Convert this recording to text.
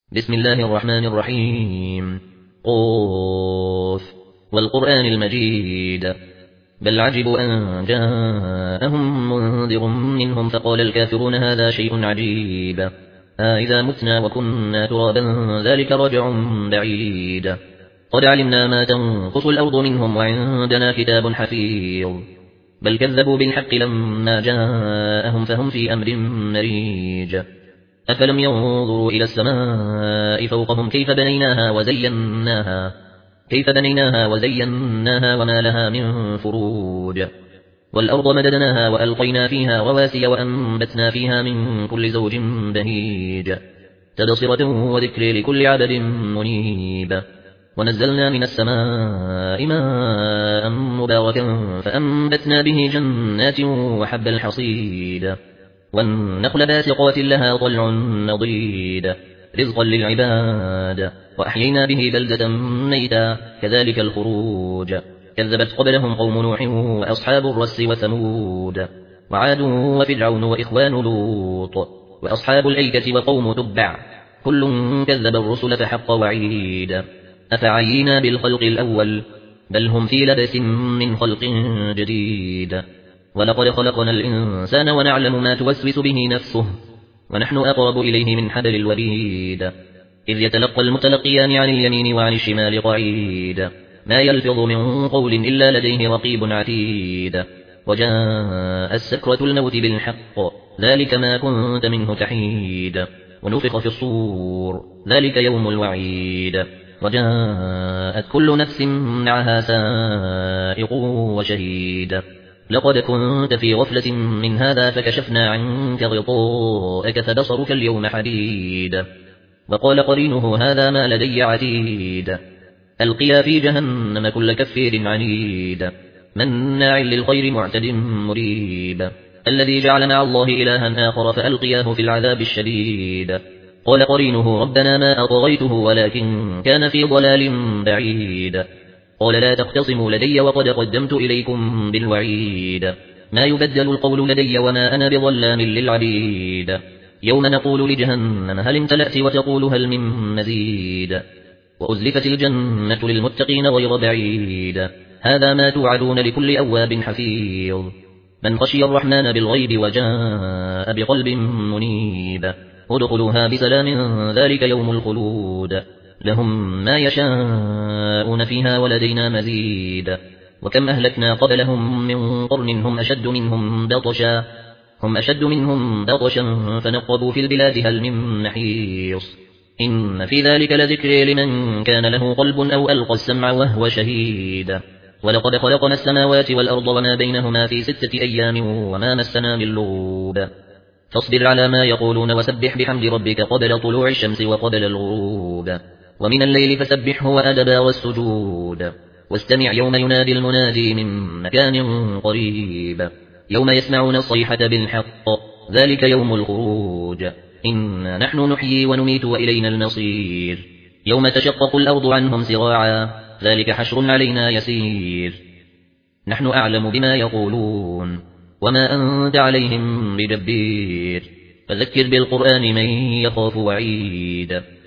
بسم الله الرحمن الرحيم. قاف والقرآن المجيد بل عجبوا أن جاءهم منذر منهم فقال الكافرون هذا شيء عجيب إذا متنا وكنا ترابا ذلك رجع بعيد قد علمنا ما تنقص الأرض منهم وعندنا كتاب حفيظ بل كذبوا بالحق لما جاءهم فهم في أمر مريج أفلم ينظروا إلى السماء فوقهم كيف بنيناها وزيناها وما لها من فروج والأرض مددناها وألقينا فيها رواسي وأنبتنا فيها من كل زوج بهيج تبصرة وذكر لكل عبد منيب ونزلنا من السماء ماء مباركا فأنبتنا به جنات وحب الحصيد والنخل باسقات لها طلع نضيد رزقا للعباد وأحيينا به بلدة ميتا كذلك الخروج كذبت قبلهم قوم نوح وأصحاب الرس وثمود وعاد وفرعون وإخوان لوط وأصحاب الأيكة وقوم تبع كل كذب الرسل فحق وعيد أفعينا بالخلق الأول بل هم في لبس من خلق جديد ولقد خلقنا الإنسان ونعلم ما توسوس به نفسه ونحن أقرب إليه من حبل الوريد إذ يتلقى المتلقيان عن اليمين وعن الشمال قعيد ما يلفظ من قول إلا لديه رقيب عتيد وجاء السكرة الموت بالحق ذلك ما كنت منه تحيد ونفخ في الصور ذلك يوم الوعيد وجاءت كل نفس معها سائق وشهيد لقد كنت في غفلة من هذا فكشفنا عنك غطاءك فبصرك اليوم حديد وقال قرينه هذا ما لدي عتيد ألقيا في جهنم كل كفير عنيد مناع للخير معتد مريب الذي جعل مع الله إلها آخر فألقياه في العذاب الشديد قال قرينه ربنا ما أطغيته ولكن كان في ضلال بعيد قال لا تختصموا لدي وقد قدمت إليكم بالوعيد ما يبدل القول لدي وما أنا بظلام للعبيد يوم نقول لجهنم هل امتلأت وتقول هل من مزيد وأزلفت الجنة للمتقين غير بعيد هذا ما توعدون لكل أواب حفيظ من خشي الرحمن بالغيب وجاء بقلب منيب ادخلوها بسلام ذلك يوم الخلود لهم ما يشاءون فيها ولدينا مزيد وكم أهلكنا قبلهم من قرن هم أشد منهم بطشا فنقبوا في البلاد هل من محيص إن في ذلك لذكر لمن كان له قلب أو ألقى السمع وهو شهيد ولقد خلقنا السماوات والأرض وما بينهما في 6 أيام وما مسنا من لغوب فاصبر على ما يقولون وسبح بحمد ربك قبل طلوع الشمس وقبل الغروب ومن الليل فسبحه وأدبار السجود واستمع يوم ينادي المنادي من مكان قريب يوم يسمعون الصيحة بالحق ذلك يوم الخروج إنا نحن نحيي ونميت وإلينا المصير يوم تشقق الأرض عنهم سراعا ذلك حشر علينا يسير نحن أعلم بما يقولون وما أنت عليهم بجبير فذكر بالقرآن من يخاف وعيد